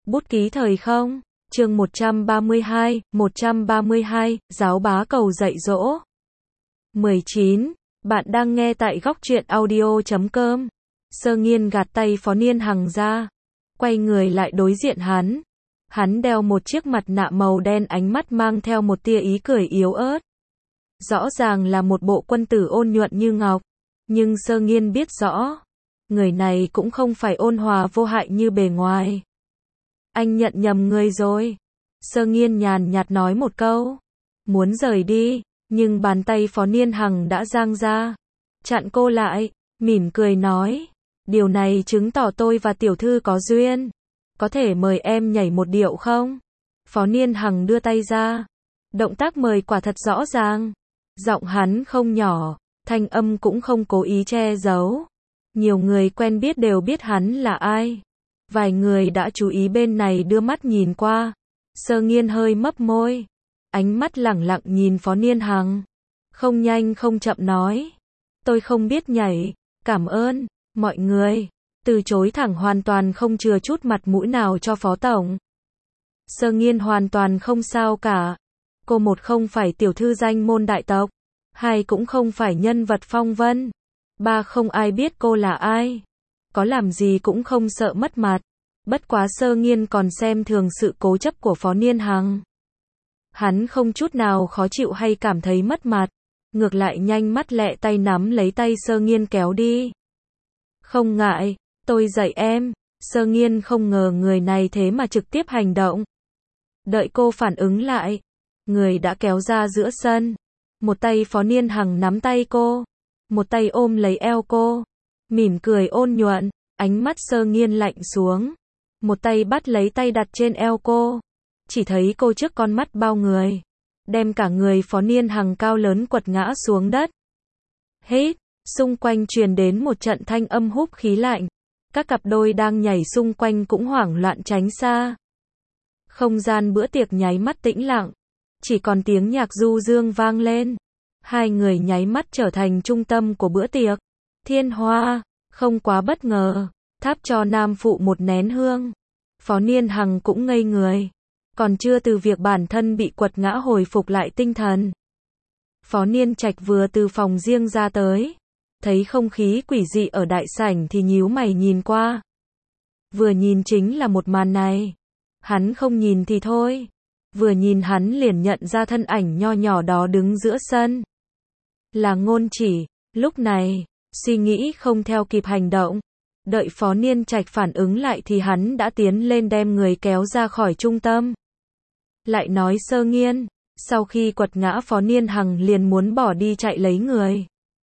Bút ký thời không? Chương 132, giáo bá cầu dạy dỗ. 19. Bạn đang nghe tại góc truyện audio.com. Sơ Nghiên gạt tay Phó Niên Hằng ra, quay người lại đối diện hắn. Hắn đeo một chiếc mặt nạ màu đen, ánh mắt mang theo một tia ý cười yếu ớt. Rõ ràng là một bộ quân tử ôn nhuận như ngọc, nhưng Sơ Nghiên biết rõ, người này cũng không phải ôn hòa vô hại như bề ngoài. Anh nhận nhầm người rồi. Sơ Nghiên nhàn nhạt nói một câu, muốn rời đi, nhưng bàn tay Phó Niên Hằng đã giang ra, chặn cô lại, mỉm cười nói, điều này chứng tỏ tôi và tiểu thư có duyên. Có thể mời em nhảy một điệu không? Phó Niên Hằng đưa tay ra, động tác mời quả thật rõ ràng. Giọng hắn không nhỏ, thanh âm cũng không cố ý che giấu. Nhiều người quen biết đều biết hắn là ai. Vài người đã chú ý bên này đưa mắt nhìn qua. Sơ Nghiên hơi mấp môi, ánh mắt lẳng lặng nhìn Phó Niên Hằng. Không nhanh không chậm nói, tôi không biết nhảy, cảm ơn, mọi người. Từ chối thẳng, hoàn toàn không chừa chút mặt mũi nào cho Phó Tổng. Sơ Nghiên hoàn toàn không sao cả. Cô một không phải tiểu thư danh môn đại tộc, hai cũng không phải nhân vật phong vân, ba không ai biết cô là ai. Có làm gì cũng không sợ mất mặt. Bất quá Sơ Nghiên còn xem thường sự cố chấp của Phó Niên Hằng. Hắn không chút nào khó chịu hay cảm thấy mất mặt, ngược lại nhanh mắt lẹ tay nắm lấy tay Sơ Nghiên kéo đi. Không ngại, tôi dạy em. Sơ Nghiên không ngờ người này thế mà trực tiếp hành động. Đợi cô phản ứng lại, người đã kéo ra giữa sân. Một tay Phó Niên Hằng nắm tay cô, một tay ôm lấy eo cô, mỉm cười ôn nhuận. Ánh mắt Sơ Nghiên lạnh xuống, một tay bắt lấy tay đặt trên eo cô. Chỉ thấy cô trước con mắt bao người, đem cả người Phó Niên Hằng cao lớn quật ngã xuống đất. Hít, xung quanh truyền đến một trận thanh âm húp khí lạnh. Các cặp đôi đang nhảy xung quanh cũng hoảng loạn tránh xa. Không gian bữa tiệc nháy mắt tĩnh lặng, chỉ còn tiếng nhạc du dương vang lên. Hai người nháy mắt trở thành trung tâm của bữa tiệc. Thiên Hoa, không quá bất ngờ, thắp cho nam phụ một nén hương. Phó Niên Hằng cũng ngây người, còn chưa từ việc bản thân bị quật ngã hồi phục lại tinh thần. Phó Niên Trạch vừa từ phòng riêng ra tới, thấy không khí quỷ dị ở đại sảnh thì nhíu mày nhìn qua. Vừa nhìn chính là một màn này. Hắn không nhìn thì thôi, vừa nhìn hắn liền nhận ra thân ảnh nho nhỏ đó đứng giữa sân. Là Ngôn Chỉ. Lúc này, suy nghĩ không theo kịp hành động. Đợi Phó Niên Trạch phản ứng lại thì hắn đã tiến lên đem người kéo ra khỏi trung tâm. Lại nói Sơ Nghiên, sau khi quật ngã Phó Niên Hằng liền muốn bỏ đi chạy lấy người.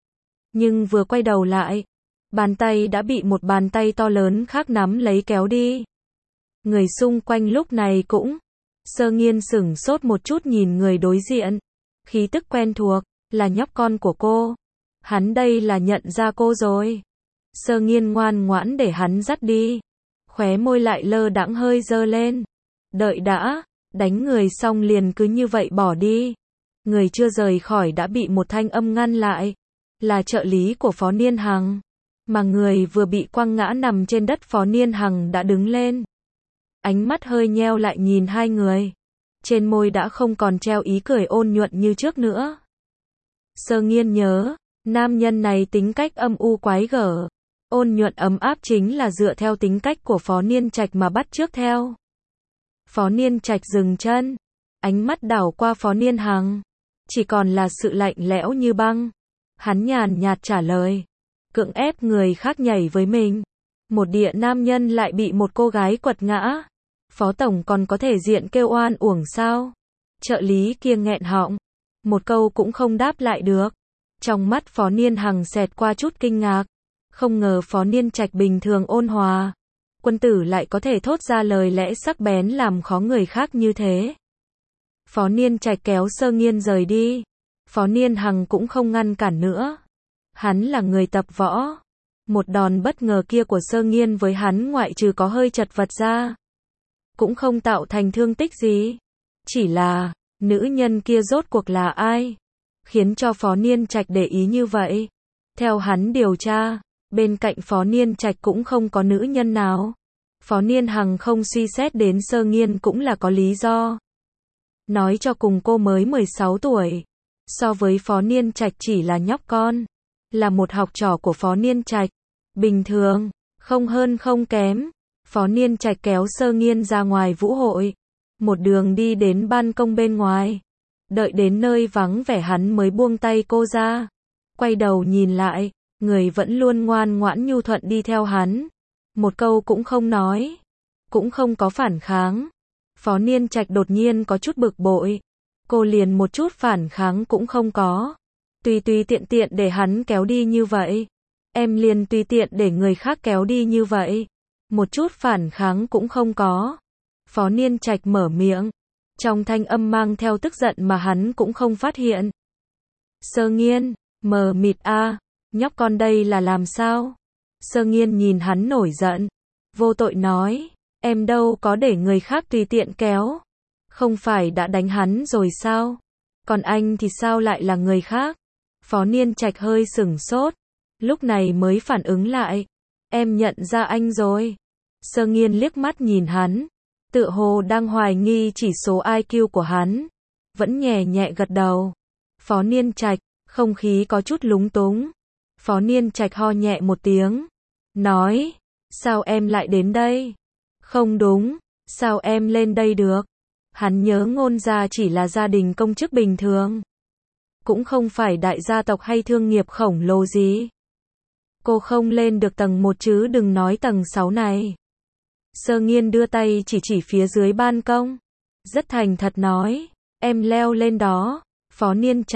Nhưng vừa quay đầu lại, bàn tay đã bị một bàn tay to lớn khác nắm lấy kéo đi. Người xung quanh lúc này cũng. Sơ Nghiên sửng sốt một chút nhìn người đối diện. Khí tức quen thuộc, là nhóc con của cô. Hắn đây là nhận ra cô rồi. Sơ Nghiên ngoan ngoãn để hắn dắt đi. Khóe môi lại lơ đãng hơi dơ lên. Đợi đã, đánh người xong liền cứ như vậy bỏ đi. Người chưa rời khỏi đã bị một thanh âm ngăn lại. Là trợ lý của Phó Niên Hằng. Mà người vừa bị quăng ngã nằm trên đất Phó Niên Hằng đã đứng lên. Ánh mắt hơi nheo lại nhìn hai người. Trên môi đã không còn treo ý cười ôn nhuận như trước nữa. Sơ Nghiên nhớ, nam nhân này tính cách âm u quái gở. Ôn nhuận ấm áp chính là dựa theo tính cách của Phó Niên Trạch mà bắt chước theo. Phó Niên Trạch dừng chân, ánh mắt đảo qua Phó Niên Hằng, chỉ còn là sự lạnh lẽo như băng. Hắn nhàn nhạt trả lời, cưỡng ép người khác nhảy với mình. Một địa nam nhân lại bị một cô gái quật ngã. Phó Tổng còn có thể diện kêu oan uổng sao? Trợ lý kia nghẹn họng, một câu cũng không đáp lại được. Trong mắt Phó Niên Hằng xẹt qua chút kinh ngạc. Không ngờ Phó Niên Trạch bình thường ôn hòa, quân tử lại có thể thốt ra lời lẽ sắc bén làm khó người khác như thế. Phó Niên Trạch kéo Sơ Nghiên rời đi. Phó Niên Hằng cũng không ngăn cản nữa. Hắn là người tập võ. Một đòn bất ngờ kia của Sơ Nghiên với hắn ngoại trừ có hơi chật vật ra, cũng không tạo thành thương tích gì. Chỉ là, nữ nhân kia rốt cuộc là ai? Khiến cho Phó Niên Trạch để ý như vậy. Theo hắn điều tra, bên cạnh Phó Niên Trạch cũng không có nữ nhân nào. Phó Niên Hằng không suy xét đến Sơ Nghiên cũng là có lý do. Nói cho cùng cô mới 16 tuổi. So với Phó Niên Trạch chỉ là nhóc con. Là một học trò của Phó Niên Trạch. Bình thường, không hơn không kém. Phó Niên Trạch kéo Sơ Nghiên ra ngoài vũ hội. Một đường đi đến ban công bên ngoài. Đợi đến nơi vắng vẻ hắn mới buông tay cô ra. Quay đầu nhìn lại, người vẫn luôn ngoan ngoãn nhu thuận đi theo hắn. Một câu cũng không nói. Cũng không có phản kháng. Phó Niên Trạch đột nhiên có chút bực bội. Cô liền một chút phản kháng cũng không có. Tùy tùy tiện tiện để hắn kéo đi như vậy. Em liền tùy tiện để người khác kéo đi như vậy. Một chút phản kháng cũng không có. Phó Niên Trạch mở miệng. Trong thanh âm mang theo tức giận mà hắn cũng không phát hiện. Sơ Nghiên, mờ mịt a, nhóc con đây là làm sao? Sơ Nghiên nhìn hắn nổi giận. Vô tội nói, em đâu có để người khác tùy tiện kéo. Không phải đã đánh hắn rồi sao? Còn anh thì sao lại là người khác? Phó Niên Trạch hơi sửng sốt. Lúc này mới phản ứng lại. Em nhận ra anh rồi. Sơ Nghiên liếc mắt nhìn hắn. Tựa hồ đang hoài nghi chỉ số IQ của hắn. Vẫn nhẹ nhẹ gật đầu. Phó Niên Trạch, không khí có chút lúng túng. Phó Niên Trạch ho nhẹ một tiếng. Nói, sao em lại đến đây? Không đúng, sao em lên đây được? Hắn nhớ Ngôn gia chỉ là gia đình công chức bình thường. Cũng không phải đại gia tộc hay thương nghiệp khổng lồ gì. Cô không lên được tầng 1 chứ đừng nói tầng 6 này. Sơ Nghiên đưa tay chỉ phía dưới ban công. Rất thành thật nói, em leo lên đó. Phó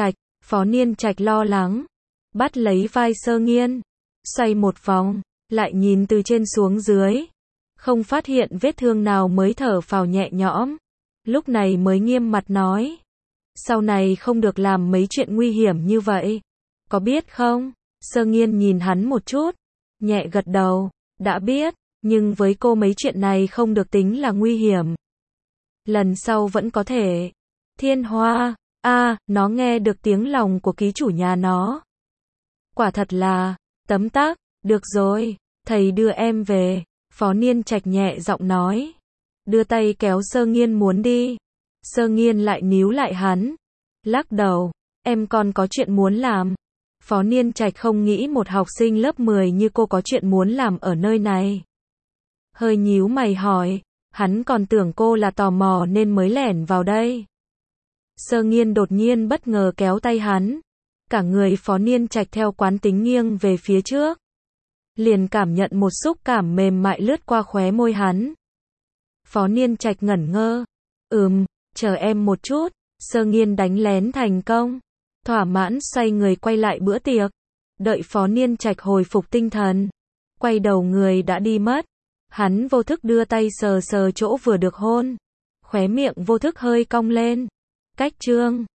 Niên Trạch lo lắng. Bắt lấy vai Sơ Nghiên. Xoay một vòng, lại nhìn từ trên xuống dưới. Không phát hiện vết thương nào mới thở phào nhẹ nhõm. Lúc này mới nghiêm mặt nói. Sau này không được làm mấy chuyện nguy hiểm như vậy. Có biết không? Sơ Nghiên nhìn hắn một chút. Nhẹ gật đầu. Đã biết. Nhưng với cô mấy chuyện này không được tính là nguy hiểm. Lần sau vẫn có thể. Thiên Hoa. Nó nghe được tiếng lòng của ký chủ nhà nó. Quả thật là. Tấm tắc. Được rồi. Thầy đưa em về. Phó Niên Trạch nhẹ giọng nói. Đưa tay kéo Sơ Nghiên muốn đi. Sơ Nghiên lại níu lại hắn. Lắc đầu. Em còn có chuyện muốn làm. Phó Niên Trạch không nghĩ một học sinh lớp 10 như cô có chuyện muốn làm ở nơi này. Hơi nhíu mày hỏi. Hắn còn tưởng cô là tò mò nên mới lẻn vào đây. Sơ Nghiên đột nhiên bất ngờ kéo tay hắn. Cả người Phó Niên Trạch theo quán tính nghiêng về phía trước. Liền cảm nhận một xúc cảm mềm mại lướt qua khóe môi hắn. Phó Niên Trạch ngẩn ngơ. Chờ em một chút. Sơ Nghiên đánh lén thành công. Thỏa mãn xoay người quay lại bữa tiệc. Đợi Phó Niên Trạch hồi phục tinh thần. Quay đầu người đã đi mất. Hắn vô thức đưa tay sờ sờ chỗ vừa được hôn. Khóe miệng vô thức hơi cong lên. Cách chương